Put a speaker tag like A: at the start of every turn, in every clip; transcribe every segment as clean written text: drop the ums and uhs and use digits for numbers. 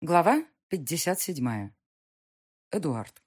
A: Глава 57. Эдуард.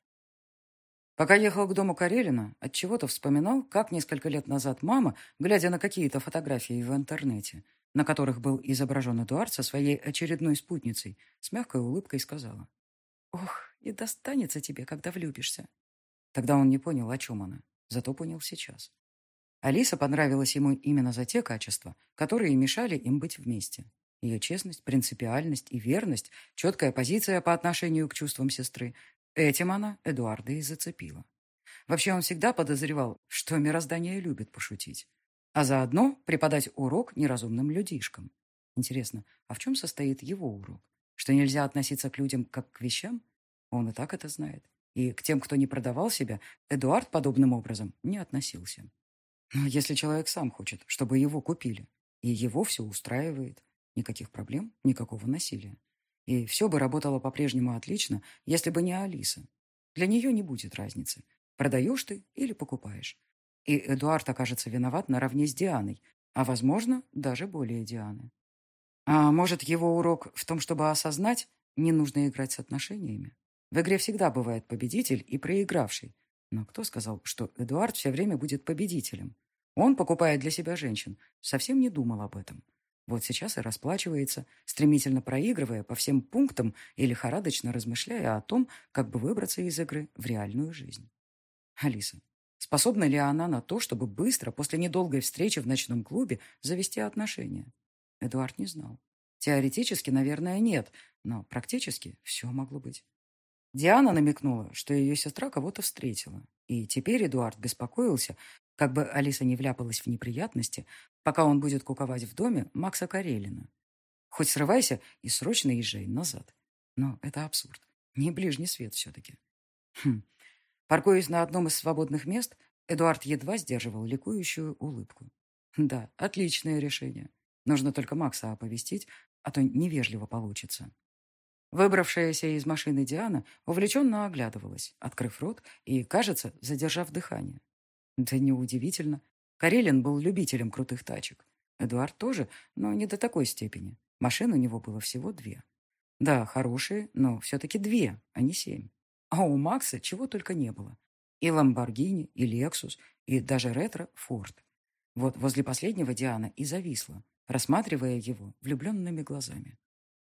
A: Пока ехал к дому Карелина, отчего-то вспоминал, как несколько лет назад мама, глядя на какие-то фотографии в интернете, на которых был изображен Эдуард со своей очередной спутницей, с мягкой улыбкой сказала: «Ох, и достанется тебе, когда влюбишься». Тогда он не понял, о чем она, зато понял сейчас. Алиса понравилась ему именно за те качества, которые мешали им быть вместе. Ее честность, принципиальность и верность, четкая позиция по отношению к чувствам сестры. Этим она Эдуарда и зацепила. Вообще он всегда подозревал, что мироздание любит пошутить, а заодно преподать урок неразумным людишкам. Интересно, а в чем состоит его урок? Что нельзя относиться к людям как к вещам? Он и так это знает. И к тем, кто не продавал себя, Эдуард подобным образом не относился. Но если человек сам хочет, чтобы его купили, и его все устраивает, никаких проблем, никакого насилия. И все бы работало по-прежнему отлично, если бы не Алиса. Для нее не будет разницы, продаешь ты или покупаешь. И Эдуард окажется виноват наравне с Дианой, а, возможно, даже более Дианы. А может, его урок в том, чтобы осознать, не нужно играть с отношениями? В игре всегда бывает победитель и проигравший. Но кто сказал, что Эдуард все время будет победителем? Он покупает для себя женщин, совсем не думал об этом. Вот сейчас и расплачивается, стремительно проигрывая по всем пунктам и лихорадочно размышляя о том, как бы выбраться из игры в реальную жизнь. Алиса. Способна ли она на то, чтобы быстро, после недолгой встречи в ночном клубе, завести отношения? Эдуард не знал. Теоретически, наверное, нет, но практически все могло быть. Диана намекнула, что ее сестра кого-то встретила. И теперь Эдуард беспокоился, как бы Алиса не вляпалась в неприятности, пока он будет куковать в доме Макса Карелина. Хоть срывайся и срочно езжай назад. Но это абсурд. Не ближний свет все-таки. Паркуясь на одном из свободных мест, Эдуард едва сдерживал ликующую улыбку. Да, отличное решение. Нужно только Макса оповестить, а то невежливо получится. Выбравшаяся из машины Диана увлеченно оглядывалась, открыв рот и, кажется, задержав дыхание. Да неудивительно. Карелин был любителем крутых тачек. Эдуард тоже, но не до такой степени. Машин у него было всего две. Да, хорошие, но все-таки две, а не 7. А у Макса чего только не было. И Ламборгини, и Лексус, и даже ретро-форд. Вот возле последнего Диана и зависла, рассматривая его влюбленными глазами.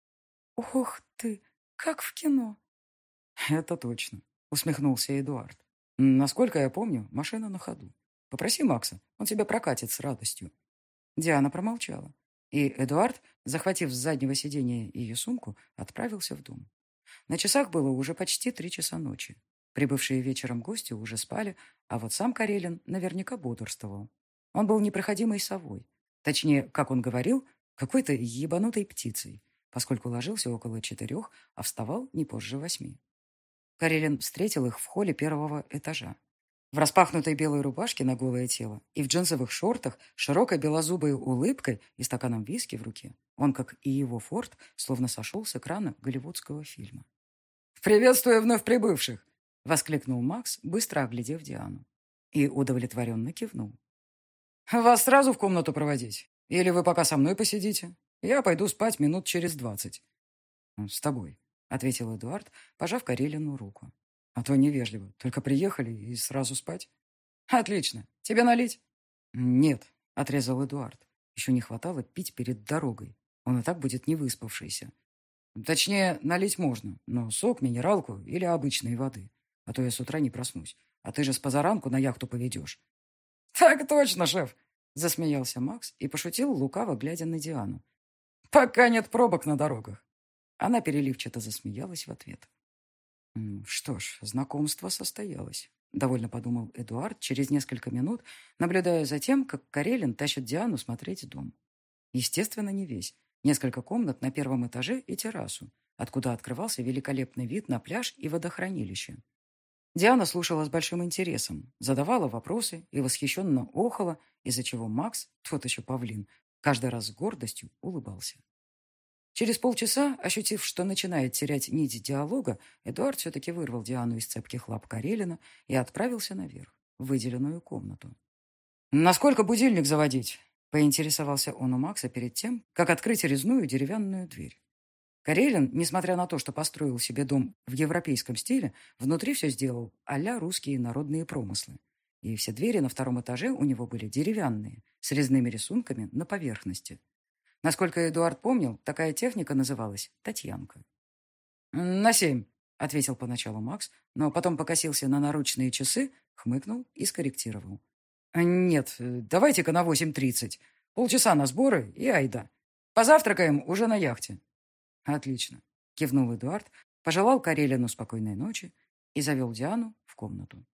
A: «Ох ты, как в кино!» «Это точно», — усмехнулся Эдуард. «Насколько я помню, машина на ходу. Попроси Макса, он тебя прокатит с радостью». Диана промолчала, и Эдуард, захватив с заднего сиденья ее сумку, отправился в дом. На часах было уже почти 3 часа ночи. Прибывшие вечером гости уже спали, а вот сам Карелин наверняка бодрствовал. Он был непроходимой совой. Точнее, как он говорил, какой-то ебанутой птицей, поскольку ложился около 4, а вставал не позже 8. Карелин встретил их в холле первого этажа. В распахнутой белой рубашке на голое тело и в джинсовых шортах, широкой белозубой улыбкой и стаканом виски в руке. Он, как и его Форд, словно сошел с экрана голливудского фильма. «Приветствую вновь прибывших!» — воскликнул Макс, быстро оглядев Диану. И удовлетворенно кивнул. «Вас сразу в комнату проводить? Или вы пока со мной посидите? Я пойду спать минут через 20». «С тобой», — ответил Эдуард, пожав Карелину руку. «А то невежливо. Только приехали и сразу спать». «Отлично. Тебе налить?» «Нет», — отрезал Эдуард. «Еще не хватало пить перед дорогой. Он и так будет невыспавшийся. Точнее, налить можно, но сок, минералку или обычной воды. А то я с утра не проснусь. А ты же с позаранку на яхту поведешь». «Так точно, шеф!» — засмеялся Макс и пошутил, лукаво глядя на Диану. «Пока нет пробок на дорогах». Она переливчато засмеялась в ответ. «Что ж, знакомство состоялось», — довольно подумал Эдуард через несколько минут, наблюдая за тем, как Карелин тащит Диану смотреть дом. Естественно, не весь. Несколько комнат на первом этаже и террасу, откуда открывался великолепный вид на пляж и водохранилище. Диана слушала с большим интересом, задавала вопросы и восхищенно охала, из-за чего Макс, тот еще павлин, каждый раз с гордостью улыбался. Через полчаса, ощутив, что начинает терять нить диалога, Эдуард все-таки вырвал Диану из цепких лап Карелина и отправился наверх, в выделенную комнату. «Насколько будильник заводить?» — поинтересовался он у Макса перед тем, как открыть резную деревянную дверь. Карелин, несмотря на то, что построил себе дом в европейском стиле, внутри все сделал а-ля русские народные промыслы. И все двери на втором этаже у него были деревянные, с резными рисунками на поверхности. Насколько Эдуард помнил, такая техника называлась «Татьянка». «На 7», — ответил поначалу Макс, но потом покосился на наручные часы, хмыкнул и скорректировал. «Нет, давайте-ка на 8:30. Полчаса на сборы и айда. Позавтракаем уже на яхте». «Отлично», — кивнул Эдуард, пожелал Карелину спокойной ночи и завел Диану в комнату.